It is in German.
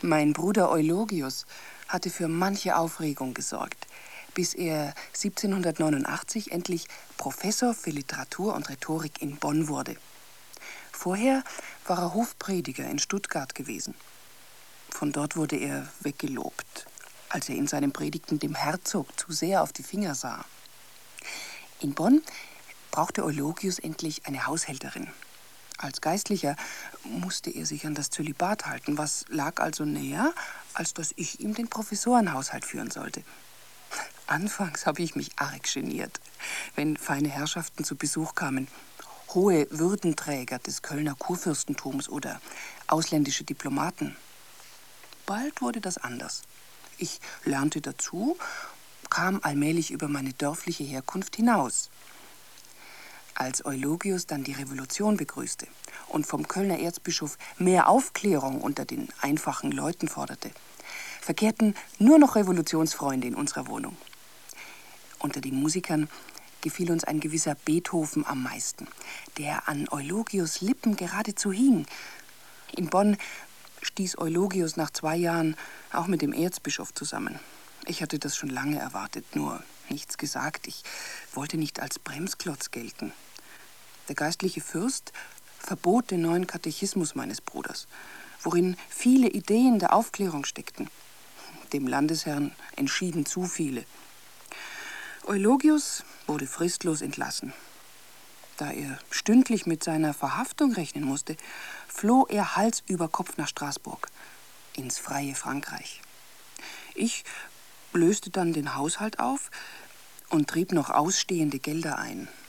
Mein Bruder Eulogius hatte für manche Aufregung gesorgt, bis er 1789 endlich Professor für Literatur und Rhetorik in Bonn wurde. Vorher war er Hofprediger in Stuttgart gewesen. Von dort wurde er weggelobt, als er in seinen Predigten dem Herzog zu sehr auf die Finger sah. In Bonn brauchte Eulogius endlich eine Haushälterin. Als Geistlicher musste er sich an das Zölibat halten. Was lag also näher, als dass ich ihm den Professorenhaushalt führen sollte? Anfangs habe ich mich arg geniert, wenn feine Herrschaften zu Besuch kamen. Hohe Würdenträger des Kölner Kurfürstentums oder ausländische Diplomaten. Bald wurde das anders. Ich lernte dazu, kam allmählich über meine dörfliche Herkunft hinaus. Als Eulogius dann die Revolution begrüßte und vom Kölner Erzbischof mehr Aufklärung unter den einfachen Leuten forderte, verkehrten nur noch Revolutionsfreunde in unserer Wohnung. Unter den Musikern gefiel uns ein gewisser Beethoven am meisten, der an Eulogius' Lippen geradezu hing. In Bonn stieß Eulogius nach 2 Jahren auch mit dem Erzbischof zusammen. Ich hatte das schon lange erwartet, nur nichts gesagt. Ich wollte nicht als Bremsklotz gelten. Der geistliche Fürst verbot den neuen Katechismus meines Bruders, worin viele Ideen der Aufklärung steckten. Dem Landesherrn entschieden zu viele. Eulogius wurde fristlos entlassen. Da er stündlich mit seiner Verhaftung rechnen musste, floh er Hals über Kopf nach Straßburg, ins freie Frankreich. Ich löste dann den Haushalt auf und trieb noch ausstehende Gelder ein.